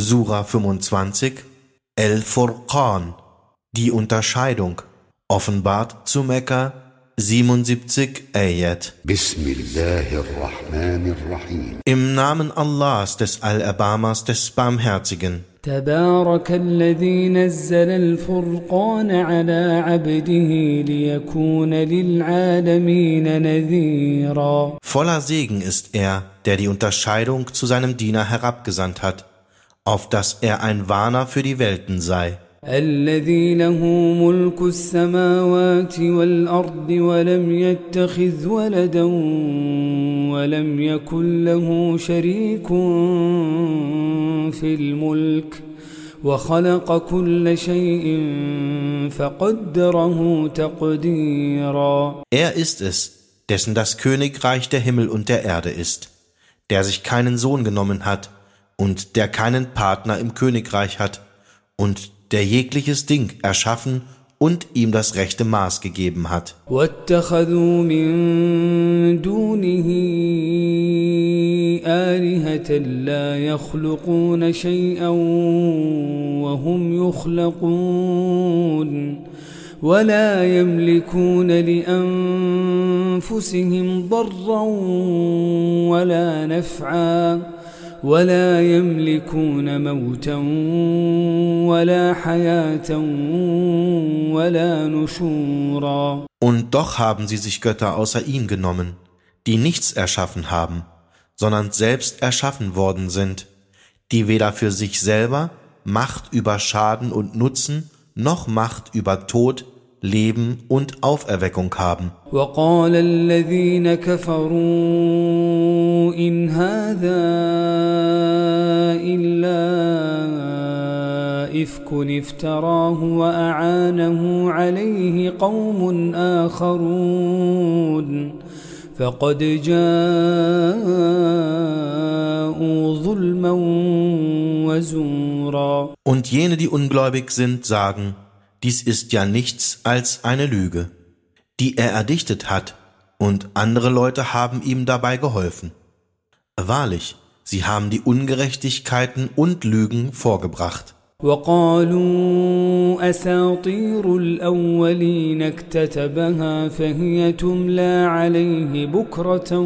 Sura 25, El-Furqan, die Unterscheidung, offenbart zu Mekka, 77 Ayat. Bismillahirrahmanirrahim. Im Namen Allahs, des Allerbarmers, des Barmherzigen. تبارك الذي نزل الفرقان على عبده ليكون للعالمين نذيرا. Voller Segen ist er, der die Unterscheidung zu seinem Diener herabgesandt hat, auf dass er ein Warner für die Welten sei. الذي له ملك السماوات والأرض ولم يتخذ ولدا ولم يكن له شريك في الملك وخلق كل شيء فقدره تقديرا. Er ist es, dessen das Königreich der Himmel und der Erde ist, der sich keinen Sohn genommen hat und der keinen Partner im Königreich hat und der jegliches Ding erschaffen und ihm das rechte Maß gegeben hat. واتخذوا من دونه آلهة لا يخلقون شيئا وهم يخلقون ولا يملكون لأنفسهم ضرا ولا نفعا ولا يملكون موتا ولا حياة ولا نشورا. Und doch haben sie sich Götter außer ihm genommen, die nichts erschaffen haben, sondern selbst erschaffen worden sind, die weder für sich selber Macht über Schaden und Nutzen noch Macht über Tod, Leben und Auferweckung haben. وقال الذين كفروا إن هذا إلا إفك افتراه وأعانه عليه قوم آخرون فقد جاءوا ظلما وزورا. Und jene, die ungläubig sind, sagen, dies ist ja nichts als eine Lüge, die er erdichtet hat, und andere Leute haben ihm dabei geholfen. Wahrlich, sie haben die Ungerechtigkeiten und Lügen vorgebracht. وقالوا أساطير الأولين اكتتبها فهي تملى عليه بكرة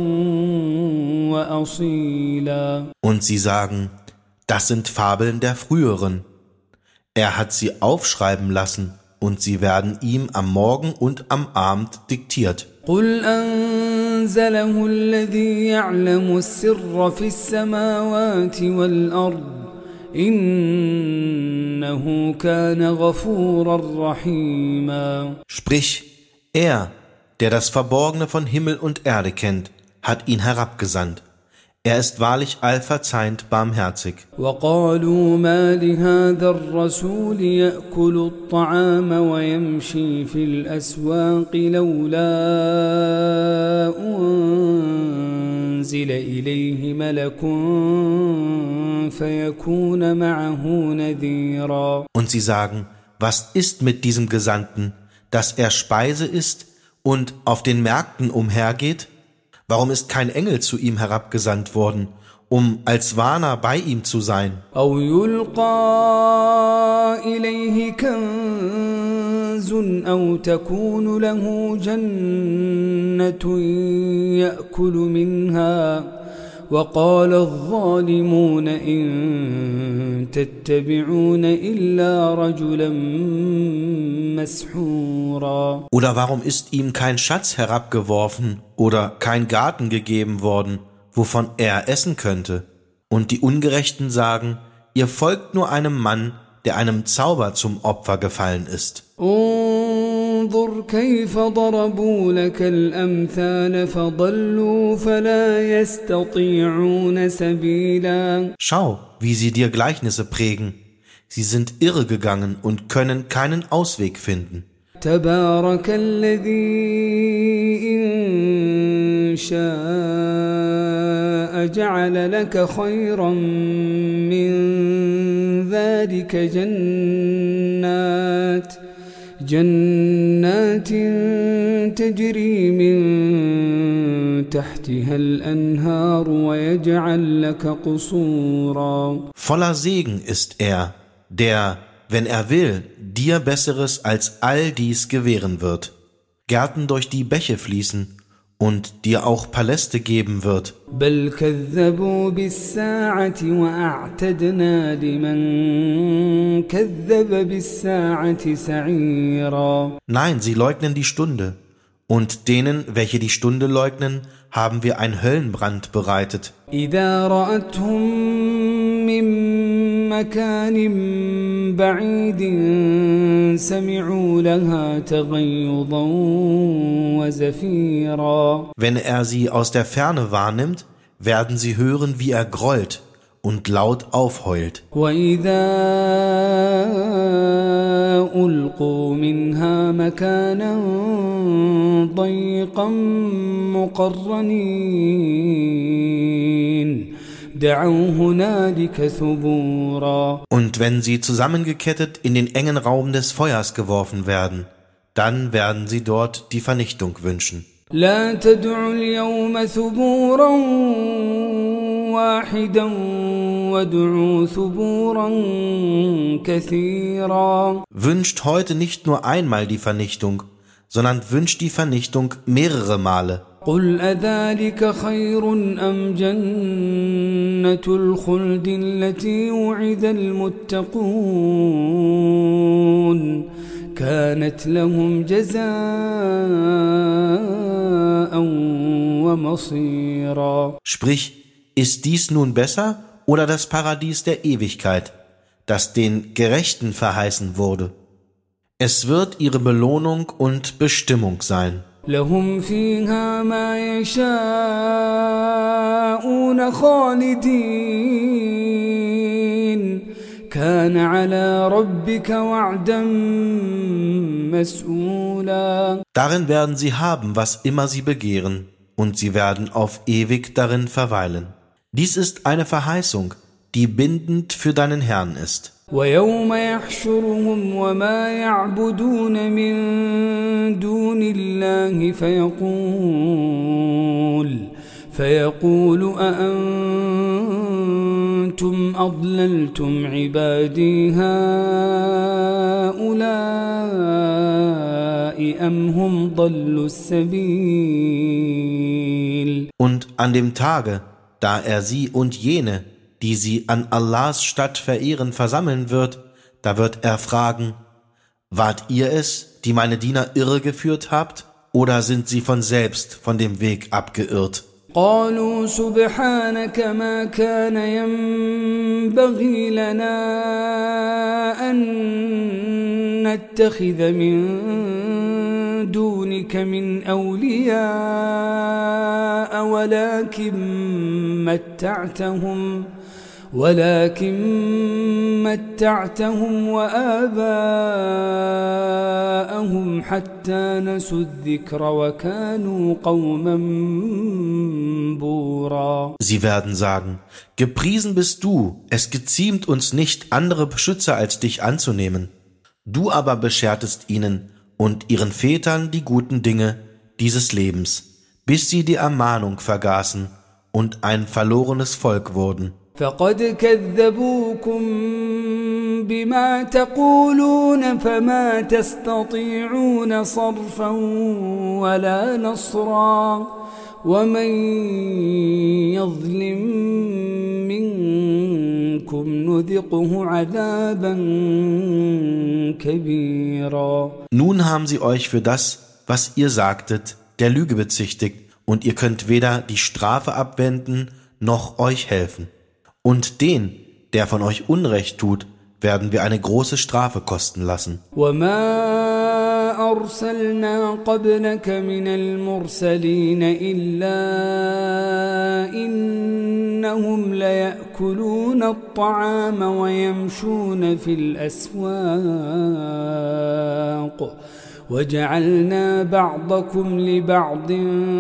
وأصيلا. Und sie sagen, das sind Fabeln der Früheren. Er hat sie aufschreiben lassen, und sie werden ihm am Morgen und am Abend diktiert. قل أنزله الذي يعلم السر في السماوات والأرض إنه كان غفورا رحيما. Sprich, er, der das Verborgene von Himmel und Erde kennt, hat ihn herabgesandt. Er ist wahrlich allverzeihend barmherzig. وقالوا ما لهذا الرسول يأكل الطعام ويمشي في الأسواق لولا أنزل إليه ملك فيكون معه نذيرا. Und sie sagen, was ist mit diesem Gesandten, dass er Speise isst und auf den Märkten umhergeht? Warum ist kein Engel zu ihm herabgesandt worden, um als Warner bei ihm zu sein? أو يلقى إليه كنز أو تكون له جنة يأكل منها وقال الظالمون إن تتبعون إلا رجلا مسحورا. Oder warum ist ihm kein Schatz herabgeworfen oder kein Garten gegeben worden, wovon er essen könnte? Und die Ungerechten sagen, ihr folgt nur einem Mann, der einem Zauber zum Opfer gefallen ist. انظر كيف ضربوا لك الأمثال فضلوا فلا يستطيعون سبيلا. Schau, wie sie dir Gleichnisse prägen. Sie sind irre gegangen und können keinen Ausweg finden. تبارك الذي إن شاء جعل لك خيرا من ذلك جنات تجري من تحتها الأنهار ويجعل لك قصورا. Voller Segen ist er, der, wenn er will, dir Besseres als all dies gewähren wird, Gärten durch die Bäche fließen und dir auch Paläste geben wird. بل كذبوا بالساعة وأعتدنا لمن كذب بالساعة سعيرا. Nein, sie leugnen die Stunde, und denen, welche die Stunde leugnen, haben wir einen Höllenbrand bereitet. إذا رأتهم من مكان بعيد سمعوا لها تغيظا وزفيرا. Wenn er sie aus der Ferne wahrnimmt, werden sie hören, wie er grollt und laut aufheult. وإذا ألقوا منها مكانا ضيقا مقرنين دعوا هنالك ثبورا. Und wenn sie zusammengekettet in den engen Raum des Feuers geworfen werden, dann werden sie dort die Vernichtung wünschen. لا تدعوا اليوم ثبورا واحدا وادعوا ثبورا كثيرا. Wünscht heute nicht nur einmal die Vernichtung, sondern wünscht die Vernichtung mehrere Male. قل أذلك خير أم جنة الخلد التي وعد المتقون كانت لهم جزاء ومصيرا. Sprich, ist dies nun besser oder das Paradies der Ewigkeit, das den Gerechten verheißen wurde? Es wird ihre Belohnung und Bestimmung sein. لهم فيها ما يشاءون خالدين كان على ربك وعدا مسئولا. Darin werden sie haben, was immer sie begehren, und sie werden auf ewig darin verweilen. Dies ist eine Verheißung, die bindend für deinen Herrn ist. ويوم يحشرهم وما يعبدون من دون الله فيقول أأنتم أضللتم عبادي هؤلاء أم هم ضلوا السبيل. Und an dem Tage, da er sie und jene, die sie an Allahs Statt verehren, versammeln wird, da wird er fragen: Wart ihr es, die meine Diener irregeführt habt, oder sind sie von selbst von dem Weg abgeirrt? قالوا سبحانك ما كان ينبغي لنا أن نتخذ من دونك من أولياء ولكن متعتهم وآباءهم حتى نسوا الذكر وكانوا قوما بورا. Sie werden sagen: Gepriesen bist du, es geziemt uns nicht, andere Beschützer als dich anzunehmen. Du aber beschertest ihnen und ihren Vätern die guten Dinge dieses Lebens, bis sie die Ermahnung vergaßen und ein verlorenes Volk wurden. فقد كذبوكم بما تقولون فما تستطيعون صرفا ولا نصرا ومن يظلم منكم نذقه عذابا كبيرا. Nun haben sie euch für das, was ihr sagtet, der Lüge bezichtigt, und ihr könnt weder die Strafe abwenden noch euch helfen. Und den, der von euch Unrecht tut, werden wir eine große Strafe kosten lassen. وما أرسلنا قبلك من المرسلين إلا إنهم ليأكلون الطعام ويمشون في الأسواق وجعلنا بعضكم لبعض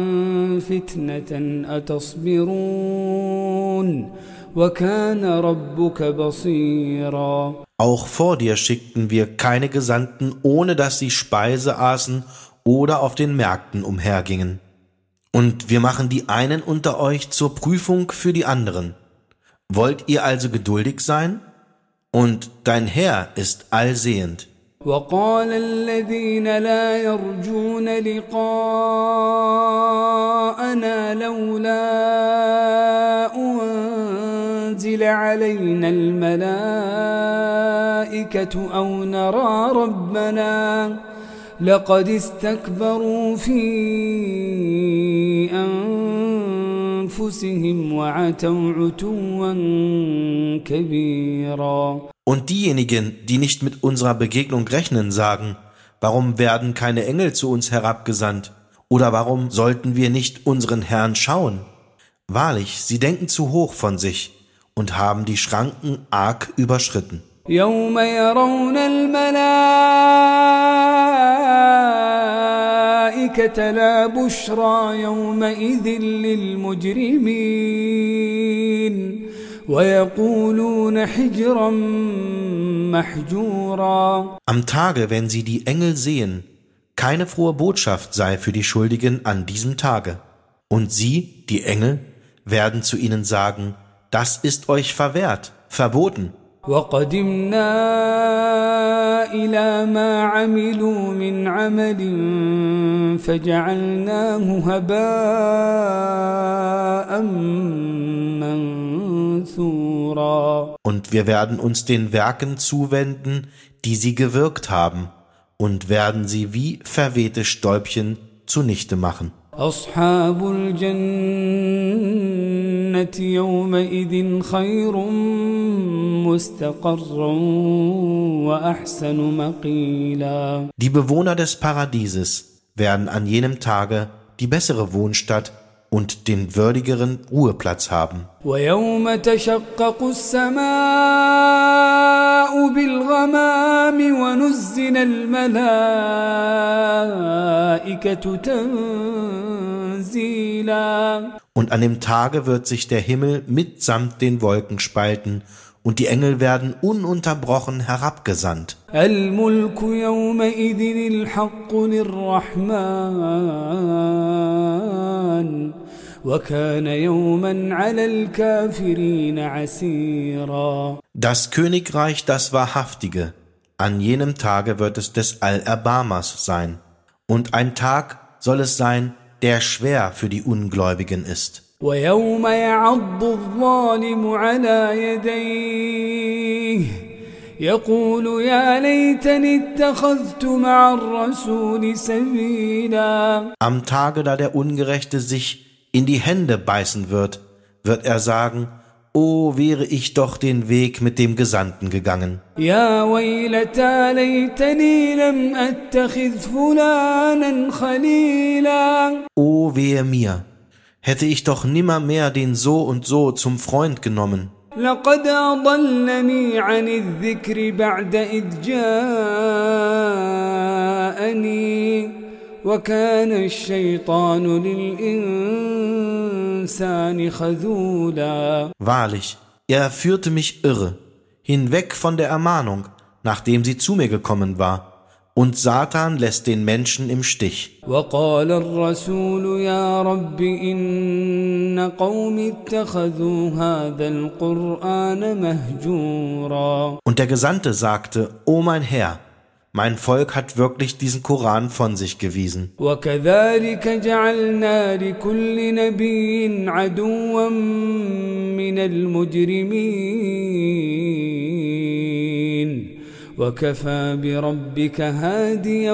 فتنة أتصبرون وكان ربك بصيرا. Auch vor dir schickten wir keine Gesandten, ohne dass sie Speise aßen oder auf den Märkten umhergingen. Und wir machen die einen unter euch zur Prüfung für die anderen. Wollt ihr also geduldig sein? Und dein Herr ist allsehend. وقال الذين لا يرجون لقاءنا لولا أنزل علينا الملائكة أو نرى ربنا لقد استكبروا في أنفسهم وعتوا عتوا كبيرا. Und diejenigen, die nicht mit unserer Begegnung rechnen, sagen, warum werden keine Engel zu uns herabgesandt? Oder warum sollten wir nicht unseren Herrn schauen? Wahrlich, sie denken zu hoch von sich und haben die Schranken arg überschritten. يوم يرون الملائكة لا بشرى يومئذ للمجرمين ويقولون حجرا محجورا. Am Tage, wenn sie die Engel sehen, keine frohe Botschaft sei für die Schuldigen an diesem Tage. Und sie, die Engel, werden zu ihnen sagen, das ist euch verwehrt, verboten. وقدمنا إلى ما عملوا من عمل فجعلناه هباء منثورا. Und wir werden uns den Werken zuwenden, die sie gewirkt haben, und werden sie wie verwehte Stäubchen zunichte machen. أصحاب الجنة يومئذ خير مستقرا وأحسن مقيلا. Die Bewohner des Paradieses werden an jenem Tage die bessere Wohnstatt und den würdigeren Ruheplatz haben. ويوم تشقق السماء بالغمام ونزل الملائكة تنزيلا. Und an dem Tage wird sich der Himmel mitsamt den Wolken spalten und die Engel werden ununterbrochen herabgesandt. الملك يومئذ الحق للرحمن وكان يوما على الكافرين عسيرا. Das Königreich, das Wahrhaftige, an jenem Tage wird es des Allerbarmers sein. Und ein Tag soll es sein, der schwer für die Ungläubigen ist. ويوم يعض الظالم على يديه يقول يا ليتني اتخذت مع الرسول سبيلا. Am Tage, da der Ungerechte sich in die Hände beißen wird, wird er sagen, o wäre ich doch den Weg mit dem Gesandten gegangen. يا ويلتى ليتني لم أتخذ فلانا خليلا. O wehe mir, hätte ich doch nimmermehr den so und so zum Freund genommen. لقد أضلني عن الذكر بعد إذ جاءني وكان الشيطان للإنسان خذولا. Wahrlich, er führte mich irre, hinweg von der Ermahnung, nachdem sie zu mir gekommen war. Und Satan lässt den Menschen im Stich. وقال الرسول يا رب إن قومي اتخذوا هذا القرآن مهجورا. Und der Gesandte sagte, O mein Herr, mein Volk hat wirklich diesen Koran von sich gewiesen. وكذلك جعلنا لكل نبي عدوا من المجرمين وكفى بربك هاديا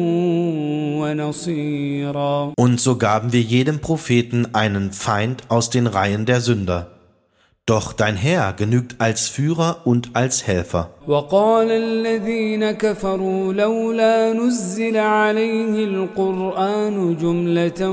ونصيرا. Und so gaben wir jedem Propheten einen Feind aus den Reihen der Sünder. Doch dein Herr genügt als Führer und als Helfer. وقال الذين كفروا لولا نزل عليه القرآن جملة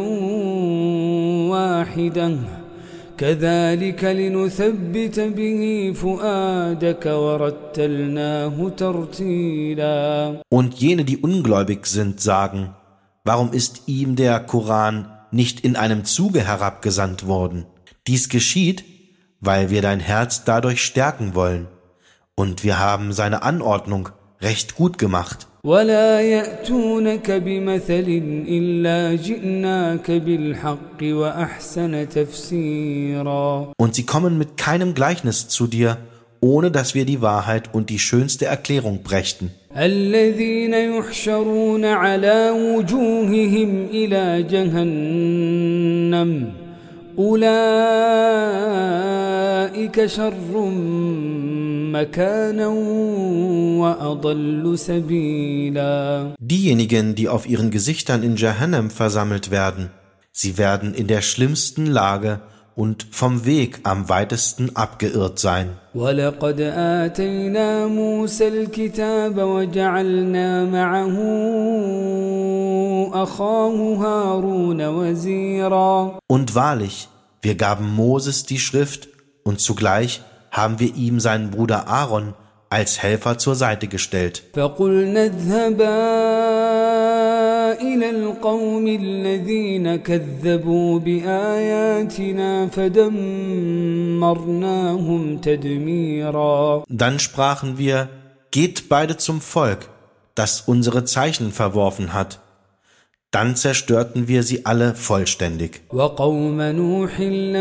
واحدة كذلك لنثبت به فؤادك ورتلناه ترتيلا. Und jene, die ungläubig sind, sagen, warum ist ihm der Koran nicht in einem Zuge herabgesandt worden? Dies geschieht, weil wir dein Herz dadurch stärken wollen. Und wir haben seine Anordnung recht gut gemacht. ولا يأتونك بمثل إلا جئناك بالحق وأحسن تفسيرا. Und sie kommen mit keinem Gleichnis zu dir, ohne dass wir die Wahrheit und die schönste Erklärung brächten. الذين يحشرون على وجوههم إلى جهنم أولئك شر مكانا وأضل سبيلا. Diejenigen, die auf ihren Gesichtern in Jahannam versammelt werden, sie werden in der schlimmsten Lage und vom Weg am weitesten abgeirrt sein. وَلَقَدْ آتَيْنَا مُوسَى الْكِتَابَ وَجَعَلْنَا مَعَهُ أَخَاهُ هَارُونَ وَزِيرًا. Und wahrlich, wir gaben Moses die Schrift und zugleich haben wir ihm seinen Bruder Aaron als Helfer zur Seite gestellt. فَقُلْنَا اذْهَبَا إِلَى الْقَوْمِ الَّذِينَ كَذَّبُوا بِآيَاتِنَا فَدَمَّرْنَاهُمْ تَدْمِيرًا. Dann sprachen wir, geht beide zum Volk, das unsere Zeichen verworfen hat. Dann zerstörten wir sie alle vollständig. وَقَوْمَ نُوحٍ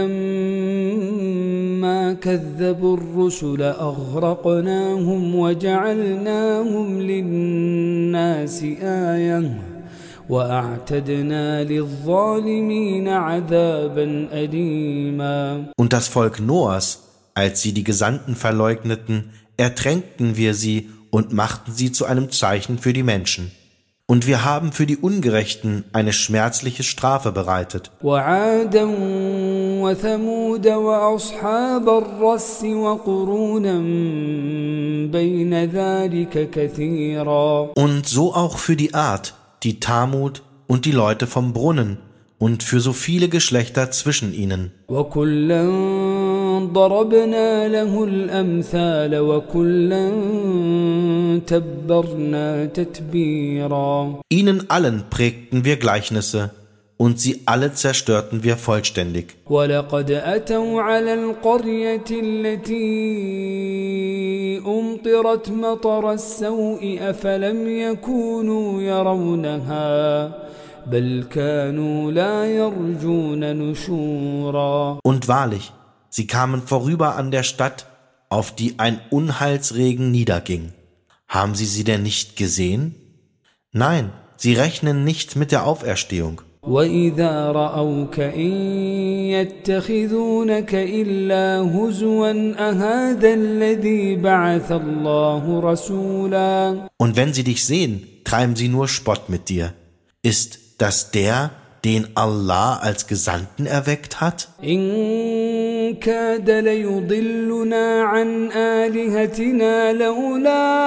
لَمَّا كَذَّبُوا الرُّسُلَ أَغْرَقْنَاهُمْ وَجَعَلْنَاهُمْ لِلنَّاسِ آيَةً وَأَعْتَدْنَا لِلظَّالِمِينَ عَذَابًا أَلِيمًا. Und das Volk Noahs, als sie die Gesandten verleugneten, ertränkten wir sie und machten sie zu einem Zeichen für die Menschen. Und wir haben für die Ungerechten eine schmerzliche Strafe bereitet. وَعَادًا وَثَمُودَ وَأَصْحَابَ الرَّسِّ وَقُرُونًا بَيْنَ ذَلِكَ كَثِيرًا. Und so auch für die Art, die Thamud und die Leute vom Brunnen und für so viele Geschlechter zwischen ihnen. وَكُلًّا ضَرَبْنَا لَهُ الْأَمْثَالَ وَكُلًّا تَبَّرْنَا تَتْبِيرًا. Ihnen allen prägten wir Gleichnisse und sie alle zerstörten wir vollständig. وَلَقَدْ أَتَوْا عَلَى الْقَرْيَةِ الَّتِي أُمْطِرَتْ مَطَرَ السَّوْءِ أَفَلَمْ يَكُونُوا يَرَوْنَهَا بَلْ كَانُوا لَا يَرْجُونَ نُشُورًا. Und wahrlich, sie kamen vorüber an der Stadt, auf die ein Unheilsregen niederging. Haben sie denn nicht gesehen? Nein, sie rechnen nicht mit der Auferstehung. وَإِذَا رَأَوْكَ إِن يَتَّخِذُونَكَ إِلَّا هُزُوًا أَهَذَا الَّذِي بَعَثَ اللَّهُ رَسُولًا. Und wenn sie dich sehen, treiben sie nur Spott mit dir. Ist das der, den Allah als Gesandten erweckt hat? إِن كَادَ لَيُضِلُّنَا عَنْ آلِهَتِنَا لَوْلَا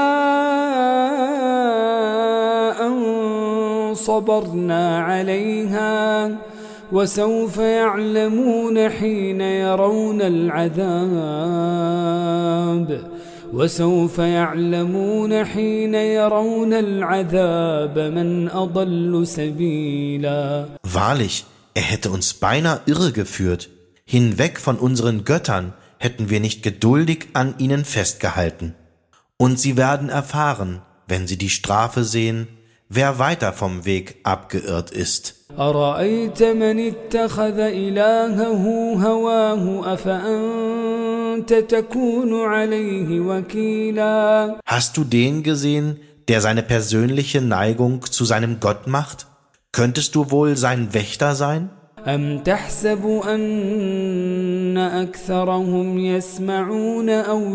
أَن صَبَرْنَا عَلَيْهَا وَسَوْفَ يَعْلَمُونَ حِينَ يَرَوْنَ الْعَذَابَ مَنْ أَضَلُّ سَبِيلًا. Wahrlich, er hätte uns beinahe irregeführt. Hinweg von unseren Göttern hätten wir nicht geduldig an ihnen festgehalten. Und sie werden erfahren, wenn sie die Strafe sehen, wer weiter vom Weg abgeirrt ist. أَرَأَيْتَ مَنِ اتَّخَذَ إِلَٰهَهُ هَوَاهُ أَفَأَنتَ تَكُونُ عَلَيْهِ وَكِيلًا. Hast du den gesehen, der seine persönliche Neigung zu seinem Gott macht? Könntest du wohl sein Wächter sein? أَمْ تَحْسَبُ أَنَّ أَكْثَرَهُمْ يَسْمَعُونَ أَوْ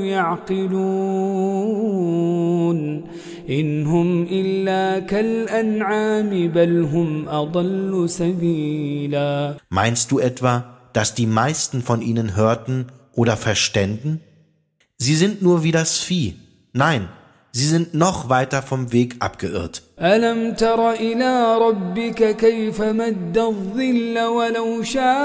يَعْقِلُونَ إِنْ هُمْ إِلَّا كَالْأَنْعَامِ بَلْ هُمْ أَضَلُّ سَبِيلًا. Meinst du etwa, dass die meisten von ihnen hörten oder verständen? Sie sind nur wie das Vieh. Nein, sie sind noch weiter vom Weg abgeirrt. أَلَمْ تَرَ إِلَى رَبِّكَ كَيْفَ مَدَّ الظِّلَّ وَلَوْ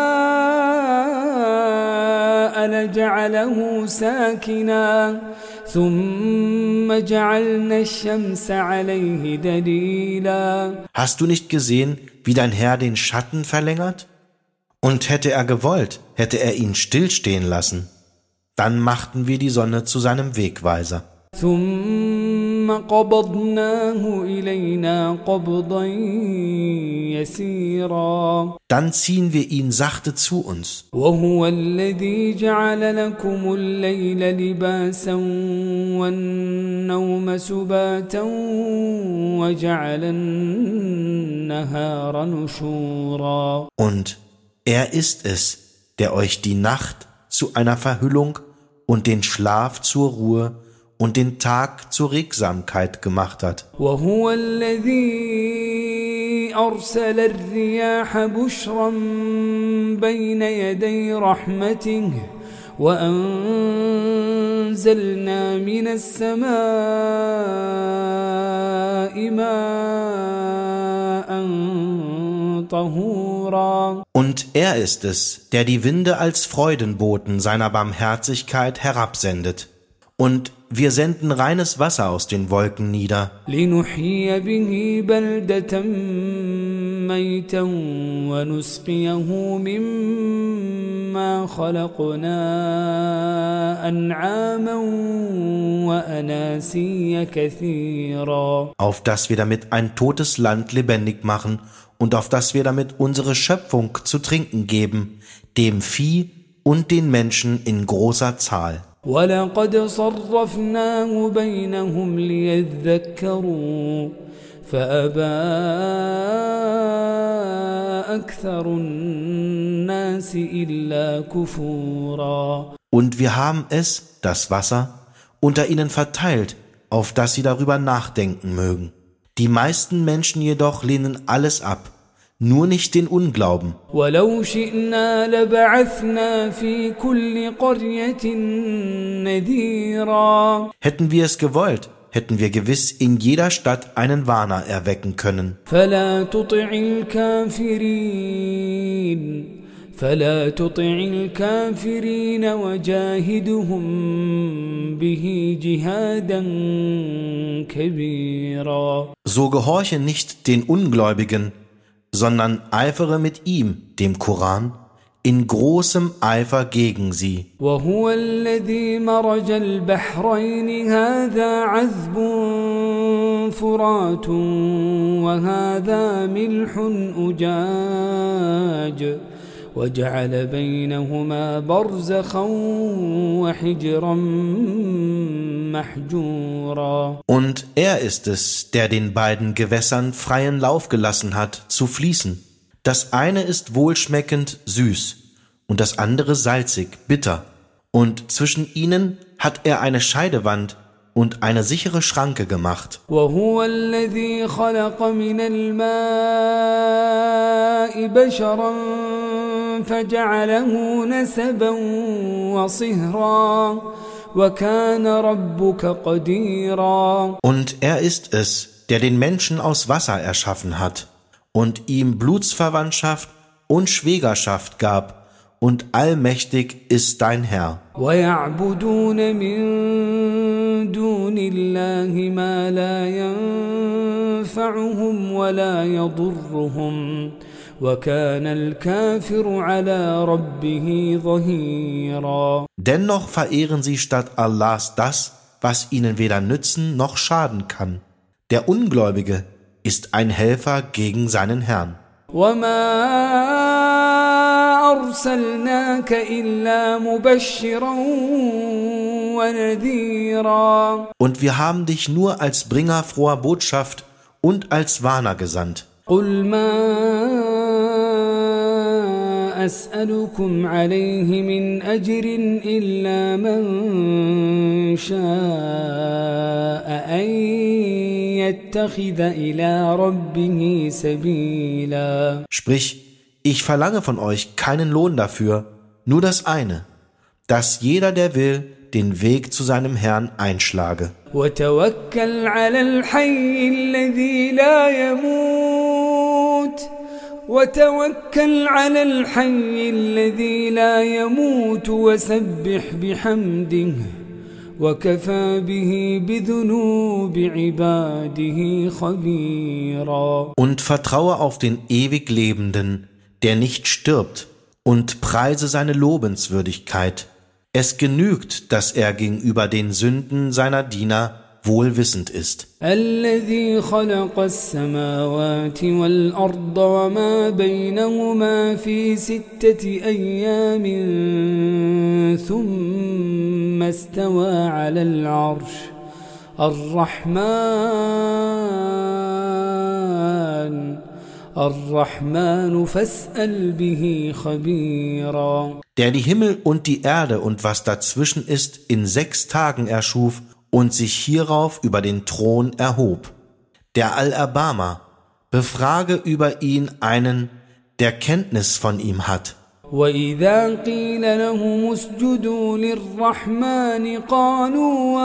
شَاءَ لَجَعَلَهُ سَاكِنًا ثُمَّ جَعَلْنَا الشَّمْسَ عَلَيْهِ دَلِيلًا. Hast du nicht gesehen, wie dein Herr den Schatten verlängert? Und hätte er gewollt, hätte er ihn stillstehen lassen. Dann machten wir die Sonne zu seinem Wegweiser. ثم قبضناه إلينا قبضا يسيرا Dann ziehen wir ihn sachte zu uns. وهو الذي جعل لكم الليل لباسا والنوم سباتا وجعل النهار نشورا. Und er ist es, der euch die Nacht zu einer Verhüllung und den Schlaf zur Ruhe und den Tag zur Regsamkeit gemacht hat. وهو الذي أرسل الرياح بشرا بين يدي رحمته وأنزلنا من السماء ماء طهورا. Und er ist es, der die Winde als Freudenboten seiner Barmherzigkeit herabsendet. Und wir senden reines Wasser aus den Wolken nieder, لنحيي به بلدة ميتا ونسقيه مما خلقنا أنعاما وأناسيا كثيرا. auf dass wir damit ein totes Land lebendig machen und auf dass wir damit unsere Schöpfung zu trinken geben, dem Vieh und den Menschen in großer Zahl. ولقد صرفناه بينهم ليذكروا فأبى أكثر الناس إلا كفورا. Und wir haben es, das Wasser, unter ihnen verteilt, auf dass sie darüber nachdenken mögen. Die meisten Menschen jedoch lehnen alles ab, nur nicht den Unglauben. ولو شئنا لبعثنا في كل قرية نذيرا. Hätten wir es gewollt, hätten wir gewiss in jeder Stadt einen Warner erwecken können. فلا تطع الكافرين وجاهدهم به جهادا كبيرا. So gehorche nicht den Ungläubigen, sondern eifere mit ihm, dem Koran, in großem Eifer gegen sie. وهو الذي مرج البحرين هذا عذب فرات وهذا ملح أجاج وجعل بينهما برزخا وحجرا محجورا. Und er ist es, der den beiden Gewässern freien Lauf gelassen hat, zu fließen. Das eine ist wohlschmeckend süß und das andere salzig, bitter. Und zwischen ihnen hat er eine Scheidewand und eine sichere Schranke gemacht. وهو الذي خلق من الماء بشرا فجعله نسبا وصهرا وكان ربك قديرا. Und er ist es, der den Menschen aus Wasser erschaffen hat und ihm Blutsverwandtschaft und Schwägerschaft gab, und allmächtig ist dein Herr. ويعبدون من دون الله ما لا ينفعهم ولا يضرهم وكان الكافر على ربه ظهيرا. Dennoch verehren sie statt Allahs das, was ihnen weder nützen noch schaden kann. Der Ungläubige ist ein Helfer gegen seinen Herrn. وما أرسلناك إلا مبشرا ونذيرا. Und wir haben dich nur als Bringer froher Botschaft und als Warner gesandt. قل ما أسألكم عليه من أجر إلا من شاء أن يتخذ إلى ربه سبيلا. Sprich, ich verlange von euch keinen Lohn dafür, nur das eine, dass jeder, der will, den Weg zu seinem Herrn einschlage. وتوكل على الحي الذي لا يموت وتوكل على الحي الذي لا يموت وسبح بحمده وكفى به بذنوب عباده خبيرا. Und vertraue auf den ewig Lebenden, der nicht stirbt, und preise seine Lobenswürdigkeit. Es genügt, dass er gegenüber den Sünden seiner Diener wohlwissend ist. الذي خلق السماوات والأرض وما بينهما في 6 أيام ثم استوى على العرش الرحمن فاسأل به خبيرا. Der die Himmel und die Erde und was dazwischen ist in 6 Tagen erschuf und sich hierauf über den Thron erhob. Der Allerbarmer, befrage über ihn einen, der Kenntnis von ihm hat. وإذا قيل لهم اسجدوا للرحمن قالوا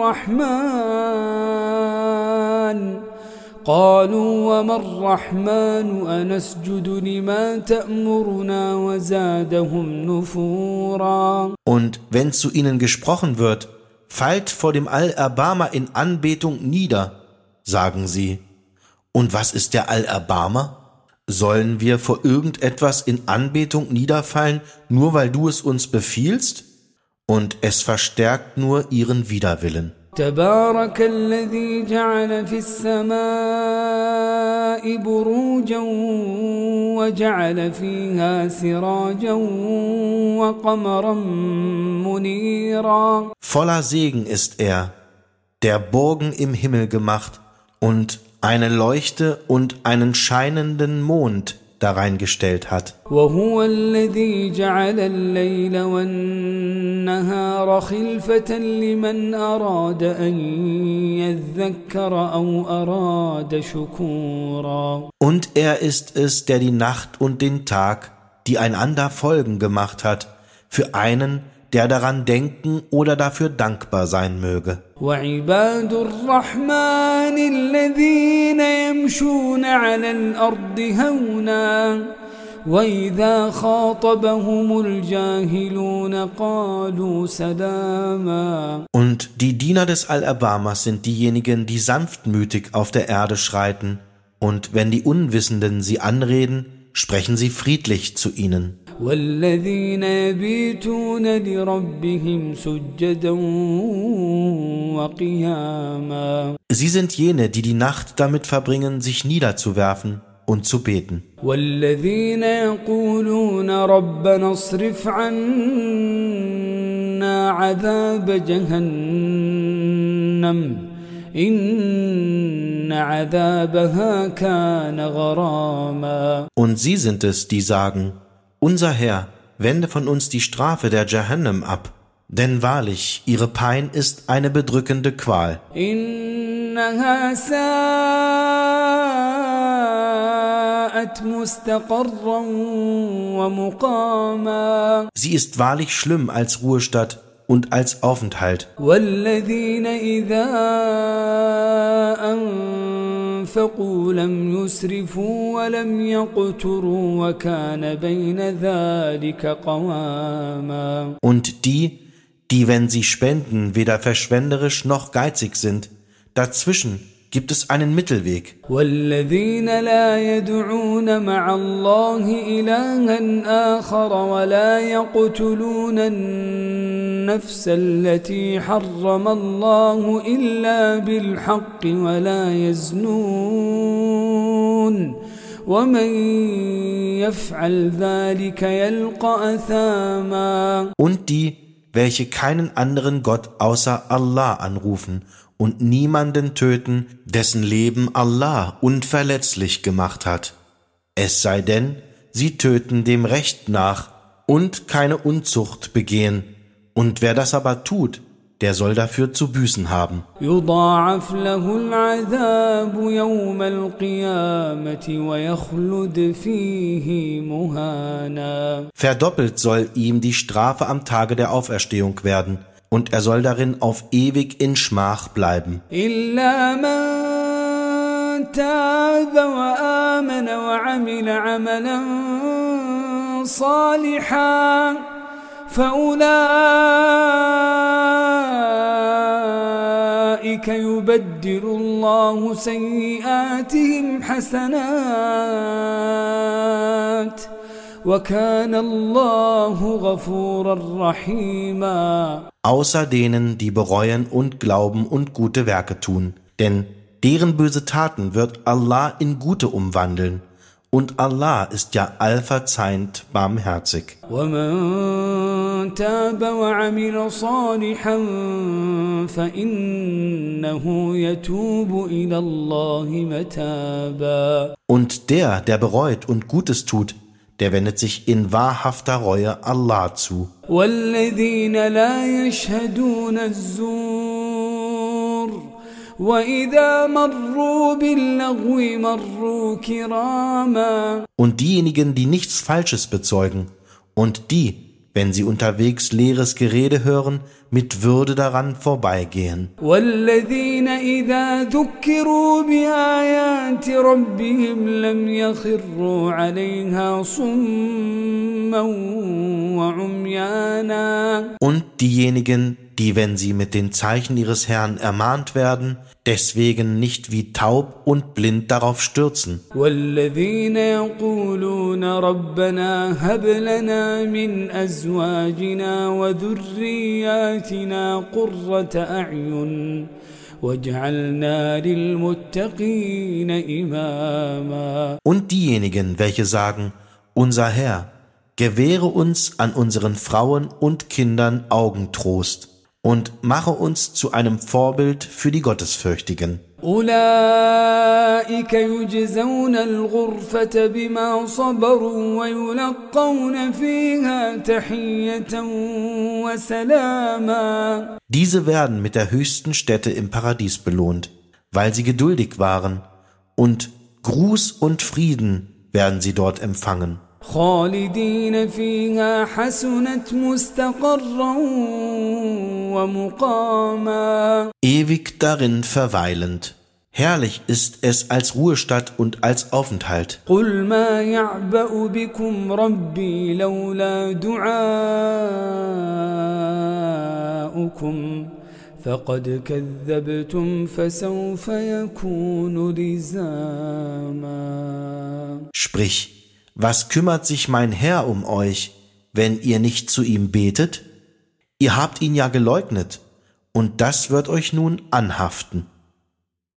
وما الرحمن أنسجد لما تأمرنا وزادهم نفورا. Und wenn zu ihnen gesprochen wird, fallt vor dem Allerbarmer in Anbetung nieder, sagen sie. Und was ist der Allerbarmer? Sollen wir vor irgendetwas in Anbetung niederfallen, nur weil du es uns befiehlst? Und es verstärkt nur ihren Widerwillen. تبارك الذي جعل في السماء بروجا وجعل فيها سراجا وقمرا منيرا. Voller Segen ist er, der Burgen im Himmel gemacht und eine Leuchte und einen scheinenden Mond dareingestellt hat. وهو الذي جعل الليل والنهار خلفة لمن أراد أن يذكر أو أراد شكورا. Und er ist es, der die Nacht und den Tag, die einander folgen, gemacht hat, für einen, der daran denken oder dafür dankbar sein möge. وعباد الرحمن الذين يمشون على الأرض هونا وإذا خاطبهم الجاهلون قالوا سلاما. Und die Diener des Allerbarmers sind diejenigen, die sanftmütig auf der Erde schreiten, und wenn die Unwissenden sie anreden, sprechen sie friedlich zu ihnen. والذين يبيتون لربهم سجدا وقياما. Sie sind jene, die die Nacht damit verbringen, sich niederzuwerfen und zu beten. والذين يقولون ربنا اصرف عنا عذاب جهنم إن عذابها كان غراما. Und sie sind es, die sagen: Unser Herr, wende von uns die Strafe der Jahannam ab, denn wahrlich, ihre Pein ist eine bedrückende Qual. إنها ساءت مستقرا ومقاما. Sie ist wahrlich schlimm als Ruhestatt und als Aufenthalt. والذين إذا أنفقوا لم يسرفوا ولم يقتروا وكان بين ذلك قواما. Und die, wenn sie spenden, weder verschwenderisch noch geizig sind, dazwischen gibt es einen Mittelweg. والذين لا يدعون مع الله إلها آخر ولا يقتلون النفس التي حرم الله إلا بالحق ولا يزنون ومن يفعل ذلك يلقى أثاما. Und die, welche keinen anderen Gott außer Allah anrufen und niemanden töten, dessen Leben Allah unverletzlich gemacht hat. Es sei denn, sie töten dem Recht nach und keine Unzucht begehen. Und wer das aber tut, der soll dafür zu büßen haben. يضاعف له العذاب يوم القيامة ويخلد فيه مهانا. Verdoppelt soll ihm die Strafe am Tage der Auferstehung werden, und er soll darin auf ewig in Schmach bleiben. إلا من تاب وآمن وعمل عملا صالحا فأولئك يبدل الله سيئاتهم حسنات وكان الله غفورا رحيما. Außer denen, die bereuen und glauben und gute Werke tun. Denn deren böse Taten wird Allah in gute umwandeln. Und Allah ist ja allverzeihend barmherzig. ومن تاب وعمل صالحا فإنه يتوب إلى الله متابا. Und der bereut und Gutes tut, der wendet sich in wahrhafter Reue Allah zu. والذين لا يشهدون الزور وإذا مروا باللغو مروا كراما. Und diejenigen, die nichts Falsches bezeugen, und die, wenn sie unterwegs leeres Gerede hören, mit Würde daran vorbeigehen. والذين إذا ذكروا بآيات ربهم لم يخروا عليها صما وعميانا. Und diejenigen, die, wenn sie mit den Zeichen ihres Herrn ermahnt werden, deswegen nicht wie taub und blind darauf stürzen. والذين يقولون ربنا هب لنا من أزواجنا وذرياتنا قرة أعين واجعلنا للمتقين إماما. Und diejenigen, welche sagen, unser Herr, gewähre uns an unseren Frauen und Kindern Augentrost und mache uns zu einem Vorbild für die Gottesfürchtigen. أولئك يجزون الغرفة بما صبروا ويلقون فيها تحية وسلاما. Diese werden mit der höchsten Stätte im Paradies belohnt, weil sie geduldig waren, und Gruß und Frieden werden sie dort empfangen. خالدين فيها حسنت مستقرا ومقاما. Ewig darin verweilend. Herrlich ist es als Ruhestatt und als Aufenthalt. قل ما يعبأ بكم ربي لولا دعاؤكم فقد كذبتم فسوف يكون لزاما. Sprich, was kümmert sich mein Herr um euch, wenn ihr nicht zu ihm betet? Ihr habt ihn ja geleugnet, und das wird euch nun anhaften.